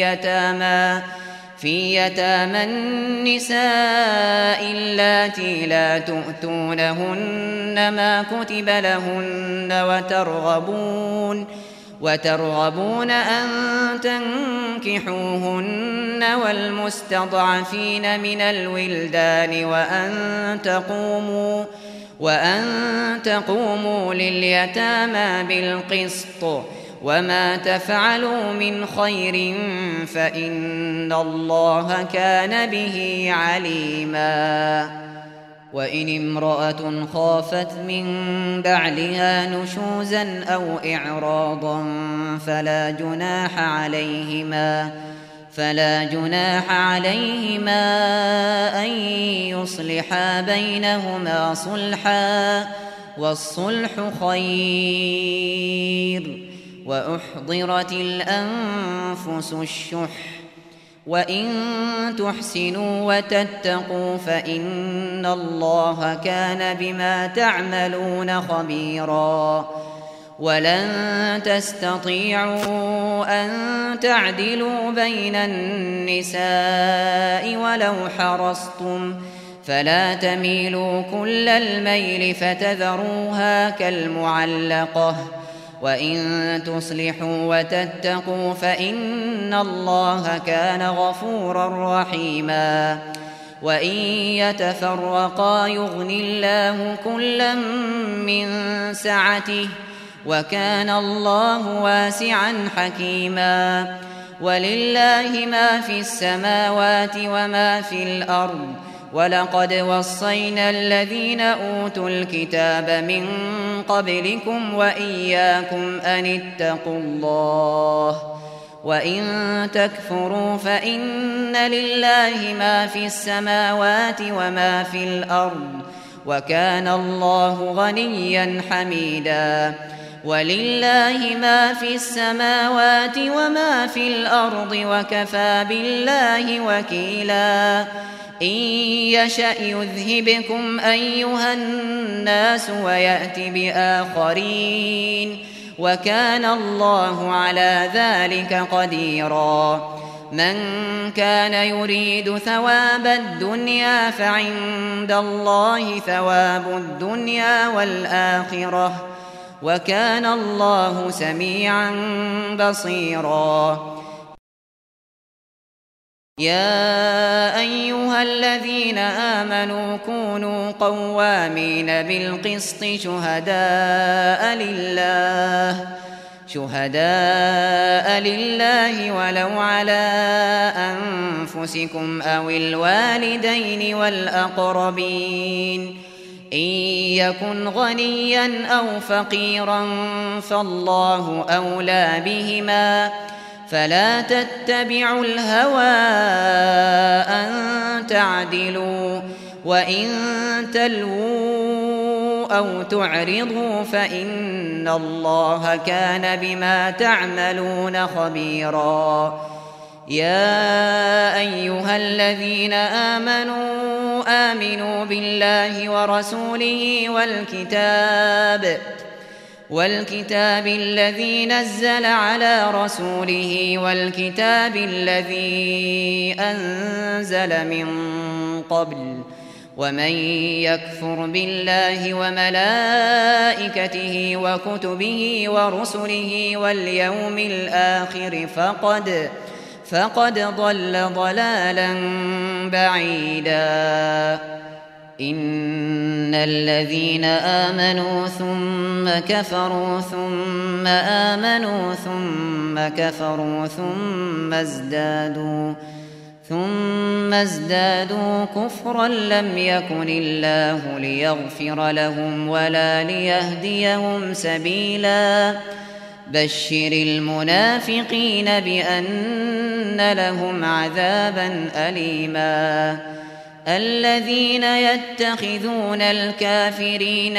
في يتامى النساء اللاتي لا تؤتونهن ما كتب لهن وترغبون أن تنكحوهن والمستضعفين من الولدان وأن تقوموا لليتامى بالقسط وما تفعلوا من خير فإن الله كان به عليما وإن امرأة خافت من بعلها نشوزا أو إعراضا فلا جناح عليهما أن يصلحا بينهما صلحا والصلح خير وأحضرت الأنفس الشح وإن تحسنوا وتتقوا فإن الله كان بما تعملون خبيرا ولن تستطيعوا أن تعدلوا بين النساء ولو حرصتم فلا تميلوا كل الميل فتذروها كالمعلقة وإن تصلحوا وتتقوا فإن الله كان غفورا رحيما وإن يتفرقا يغن الله كلا من سعته وكان الله واسعا حكيما ولله ما في السماوات وما في الأرض ولقد وصينا الذين أوتوا الكتاب من قبلكم وإياكم أن اتقوا الله وإن تكفروا فإن لله ما في السماوات وما في الأرض وكان الله غنيا حميدا ولله ما في السماوات وما في الأرض وكفى بالله وكيلا إن يشأ يذهبكم أيها الناس ويأت بآخرين وكان الله على ذلك قديرا من كان يريد ثواب الدنيا فعند الله ثواب الدنيا والآخرة وكان الله سميعا بصيرا يا أيها الذين آمنوا كونوا قوامين بالقسط شهداء لله ولو على أنفسكم أو الوالدين والأقربين إن يكن غنيا أو فقيرا فالله أولى بهما فلا تتبعوا الهوى أن تعدلوا وإن تلووا أو تعرضوا فإن الله كان بما تعملون خبيرا يا أيها الذين آمنوا بالله ورسوله والكتاب الذي نزل على رسوله والكتاب الذي أنزل من قبل ومن يكفر بالله وملائكته وكتبه ورسله واليوم الآخر فقد ضل ضلالا بعيدا إن الذين آمنوا ثم كفروا ثم آمنوا ثم كفروا ثم ازدادوا ثم ازدادوا كفرا لم يكن الله ليغفر لهم ولا ليهديهم سبيلا بشر المنافقين بأن لهم عذابا أليما الذين يتخذون الكافرين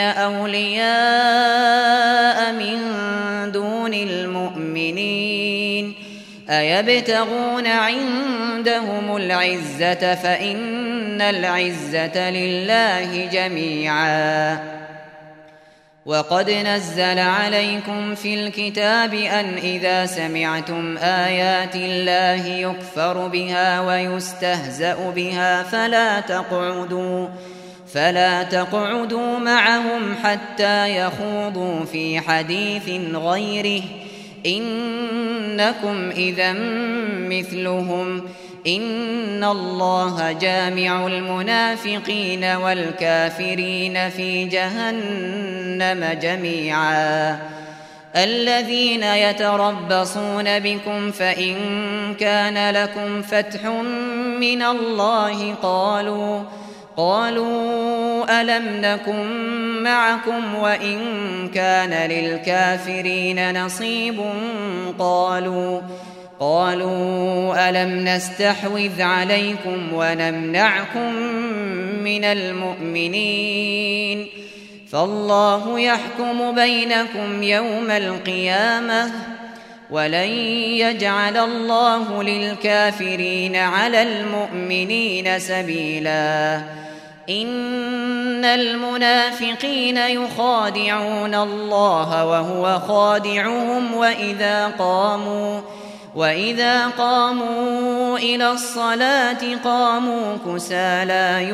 أولياء من دون المؤمنين أيبتغون عندهم العزة فإن العزة لله جميعا وقد نزل عليكم في الكتاب أن إذا سمعتم آيات الله يكفر بها ويستهزأ بها فلا تقعدوا معهم حتى يخوضوا في حديث غيره إنكم إذا مثلهم إن الله جامع المنافقين والكافرين في جهنم جميعا الذين يتربصون بكم فإن كان لكم فتح من الله قالوا ألم نكن معكم وإن كان للكافرين نصيب قالوا ألم نستحوذ عليكم ونمنعكم من المؤمنين فالله يحكم بينكم يوم القيامة ولن يجعل الله للكافرين على المؤمنين سبيلا إن المنافقين يخادعون الله وهو خادعهم وإذا قاموا إلى الصلاة قاموا كسالى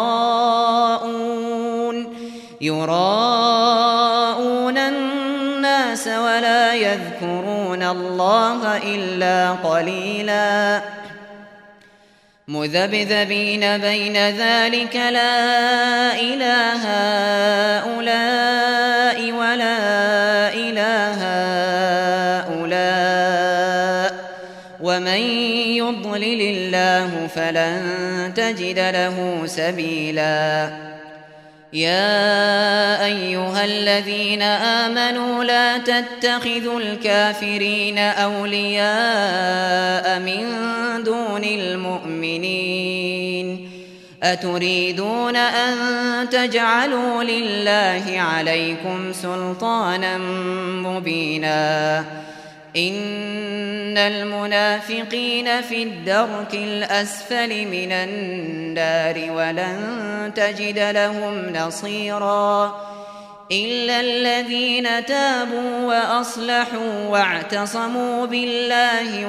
يراءون الناس ولا يذكرون الله إلا قليلا مذبذبين بين ذلك لا إله هؤلاء ولا إله هؤلاء ومن يضلل الله فلن تجد له سبيلا يا أيها الذين آمنوا لا تتخذوا الكافرين أولياء من دون المؤمنين أتريدون أن تجعلوا لله عليكم سلطانا مبينا إن المنافقين في الدرك الأسفل من النار ولن تجد لهم نصيرا إلا الذين تابوا وأصلحوا واعتصموا بالله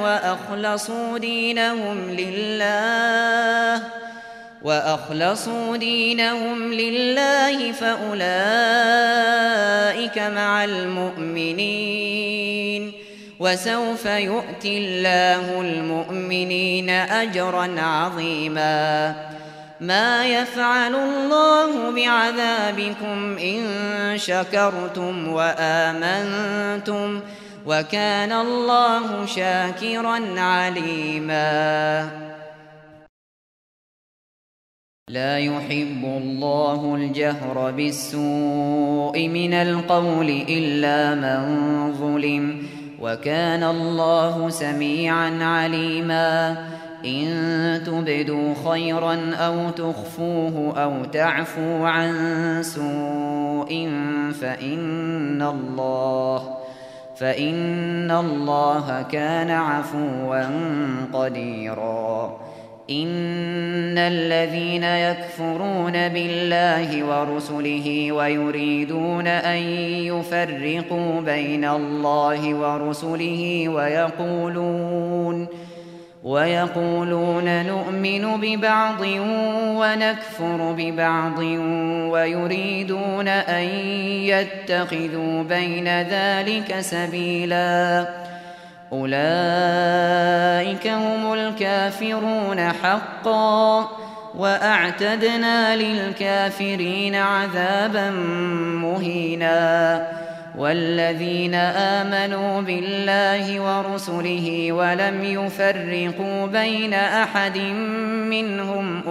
وأخلصوا دينهم لله فأولئك مع المؤمنين وسوف يؤتي الله المؤمنين أجرا عظيما ما يفعل الله بعذابكم إن شكرتم وآمنتم وكان الله شاكرا عليما لا يحب الله الجهر بالسوء من القول إلا من ظلم وكان الله سميعا عليما إن تبدوا خيرا أو تخفوه أو تعفوا عن سوء فإن الله كان عفوا قديرا إن الذين يكفرون بالله ورسله ويريدون أن يفرقوا بين الله ورسله ويقولون نؤمن ببعض ونكفر ببعض ويريدون أن يتخذوا بين ذلك سبيلا أولئك هم الكافرون حقا وأعتدنا للكافرين عذابا مهينا والذين آمنوا بالله ورسله ولم يفرقوا بين أحد منهم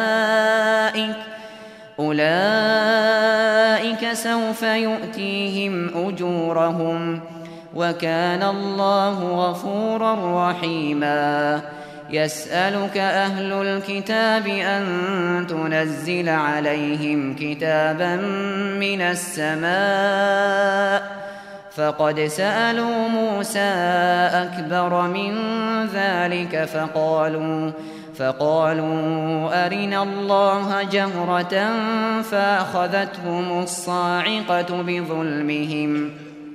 أولئك سوف يؤتيهم أجورهم وكان الله غفورا رحيما. يسألك أهل الكتاب أن تنزل عليهم كتابا من السماء فقد سألوا موسى أكبر من ذلك فقالوا أرنا الله جهرة فأخذتهم الصاعقة بظلمهم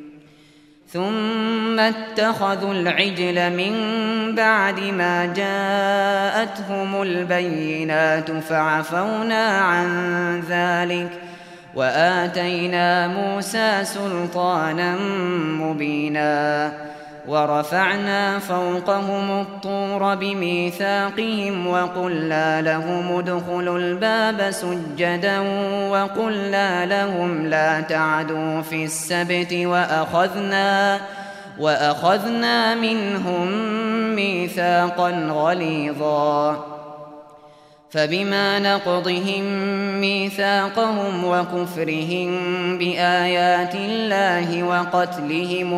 ثم اتخذوا العجل من بعد ما جاءتهم البينات فعفونا عن ذلك وآتينا موسى سلطانا مبينا. ورفعنا فوقهم الطور بميثاقهم وقلنا لهم ادخلوا الباب سجدا وقلنا لهم لا تعدوا في السبت وأخذنا منهم ميثاقا غليظا. فبما نقضهم ميثاقهم وكفرهم بآيات الله وقتلهم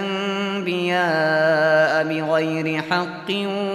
الأنبياء بغير حق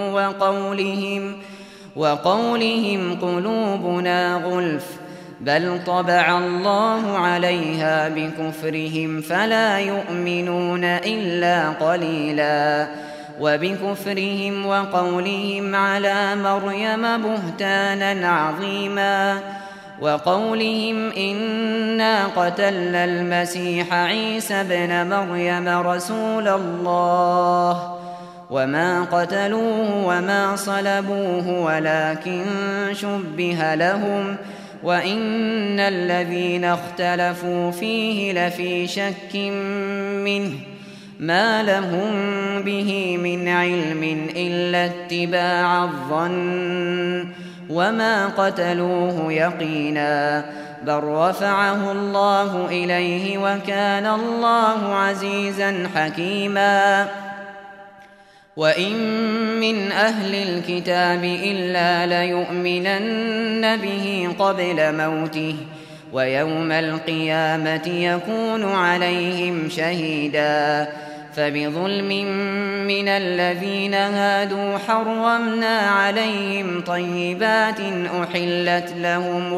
وقولهم قلوبنا غلف بل طبع الله عليها بكفرهم فلا يؤمنون إلا قليلا. وبكفرهم وقولهم على مريم بهتانا عظيما وقولهم إنا قتلنا المسيح عيسى ابن مريم رسول الله وما قتلوه وما صلبوه ولكن شبه لهم وإن الذين اختلفوا فيه لفي شك منه ما لهم به من علم إلا اتباع الظن وما قتلوه يقينا بل رفعه الله إليه وكان الله عزيزا حكيما. وإن من أهل الكتاب إلا ليؤمنن به قبل موته ويوم القيامة يكون عليهم شهيدا. فبظلم من الذين هادوا حرمنا عليهم طيبات أحلت لهم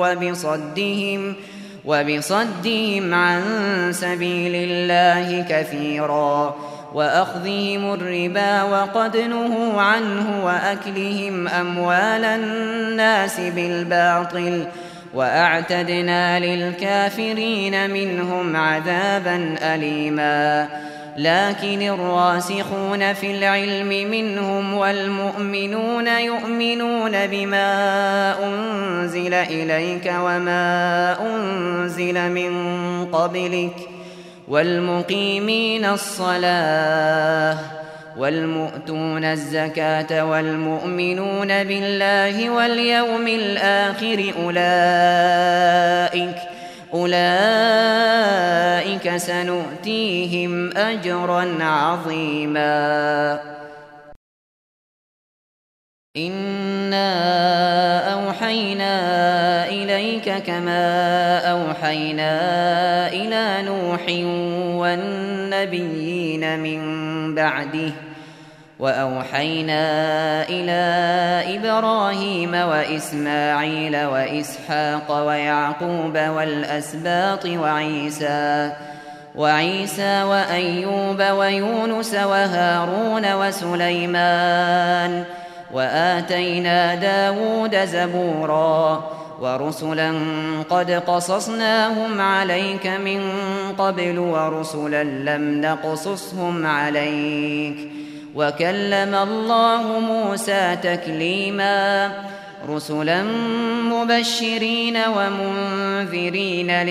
وبصدهم عن سبيل الله كثيرا وأخذهم الربا وقد نهوا عنه وأكلهم أموال الناس بالباطل وأعتدنا للكافرين منهم عذابا أليما. لكن الراسخون في العلم منهم والمؤمنون يؤمنون بما أنزل إليك وما أنزل من قبلك والمقيمين الصلاة والمؤتون الزكاة والمؤمنون بالله واليوم الآخر أولئك سنؤتيهم أجرا عظيما. إنا أوحينا إليك كما أوحينا إلى نوح والنبيين من بعده وأوحينا إلى إبراهيم وإسماعيل وإسحاق ويعقوب والأسباط وعيسى وأيوب ويونس وهارون وسليمان وآتينا داود زبورا ورسلا قد قصصناهم عليك من قبل ورسلا لم نقصصهم عليك وكلم الله موسى تكليما. رسلا مبشرين ومنذرين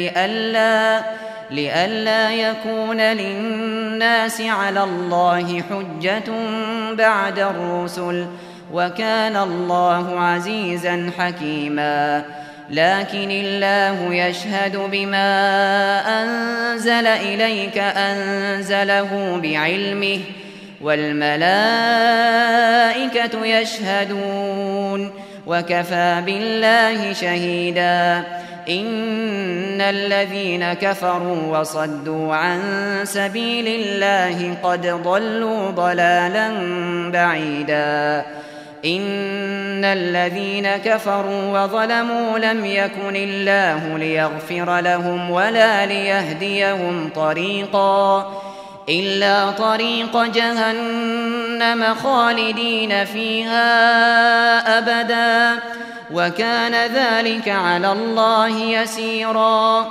لئلا يكون للناس على الله حجة بعد الرسل وكان الله عزيزا حكيما. لكن الله يشهد بما أنزل إليك أنزله بعلمه والملائكة يشهدون وكفى بالله شهيدا إن الذين كفروا وصدوا عن سبيل الله قد ضلوا ضلالا بعيدا إن الذين كفروا وظلموا لم يكن الله ليغفر لهم ولا ليهديهم طريقا إلا طريق جهنم خالدين فيها أبدا وكان ذلك على الله يسيرا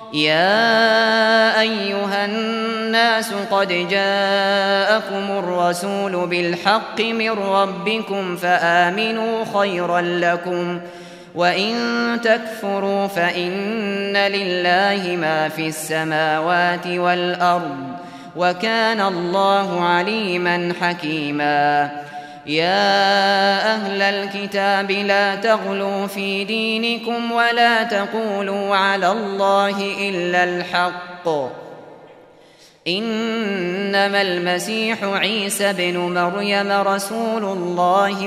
يا أيها الناس قد جاءكم الرسول بالحق من ربكم فآمنوا خيرا لكم وإن تكفروا فإن لله ما في السماوات والأرض وكان الله عليما حكيما يا أهل الكتاب لا تغلوا في دينكم ولا تقولوا على الله إلا الحق إنما المسيح عيسى بن مريم رسول الله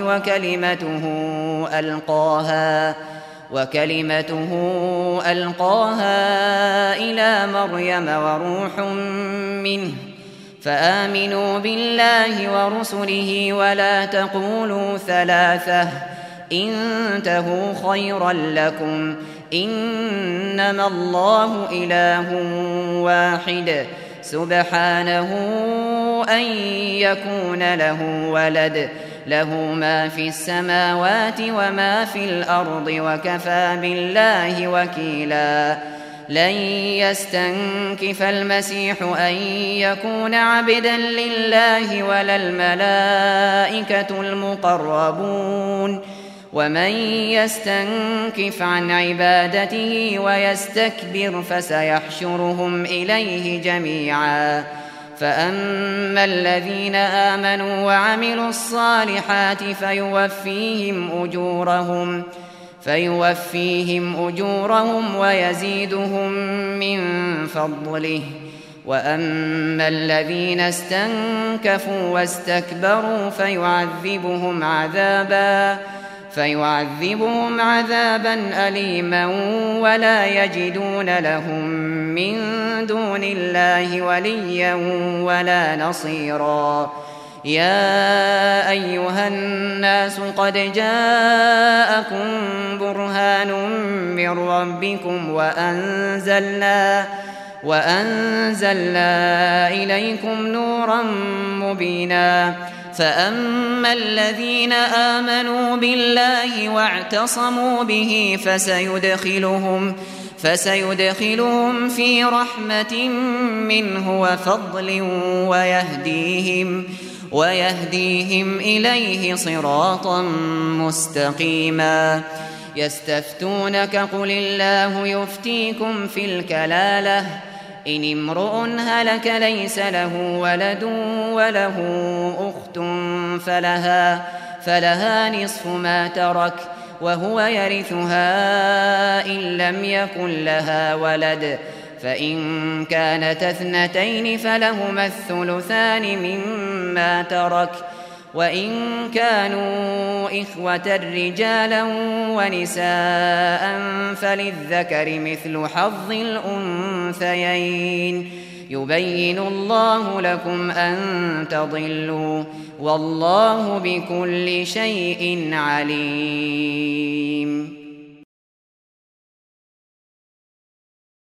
وكلمته ألقاها إلى مريم وروح منه فآمنوا بالله ورسله ولا تقولوا ثلاثة انتهوا خيرا لكم إنما الله إله واحد سبحانه أن يكون له ولد له ما في السماوات وما في الأرض وكفى بالله وكيلا لن يستنكف المسيح أن يكون عبدا لله ولا الملائكة المقربون ومن يستنكف عن عبادته ويستكبر فسيحشرهم إليه جميعا فأما الذين آمنوا وعملوا الصالحات فيوفيهم أجورهم ويزيدهم من فضله وأما الذين استنكفوا واستكبروا فيعذبهم عذابا أليما ولا يجدون لهم من دون الله وليا ولا نصيرا يا أيها الناس قد جاءكم برهان من ربكم وأنزلنا إليكم نورا مبينا فأما الذين آمنوا بالله واعتصموا به فسيدخلهم في رحمة منه وفضل ويهديهم إليه صراطا مستقيما يستفتونك قل الله يفتيكم في الكلالة إن امرؤ هلك ليس له ولد وله أخت فلها نصف ما ترك وهو يرثها إن لم يكن لها ولد فإن كانت اثنتين فلهما الثلثان مما ترك وإن كانوا إخوة رجالا ونساء فللذكر مثل حظ الأنثيين يبين الله لكم أن تضلوا والله بكل شيء عليم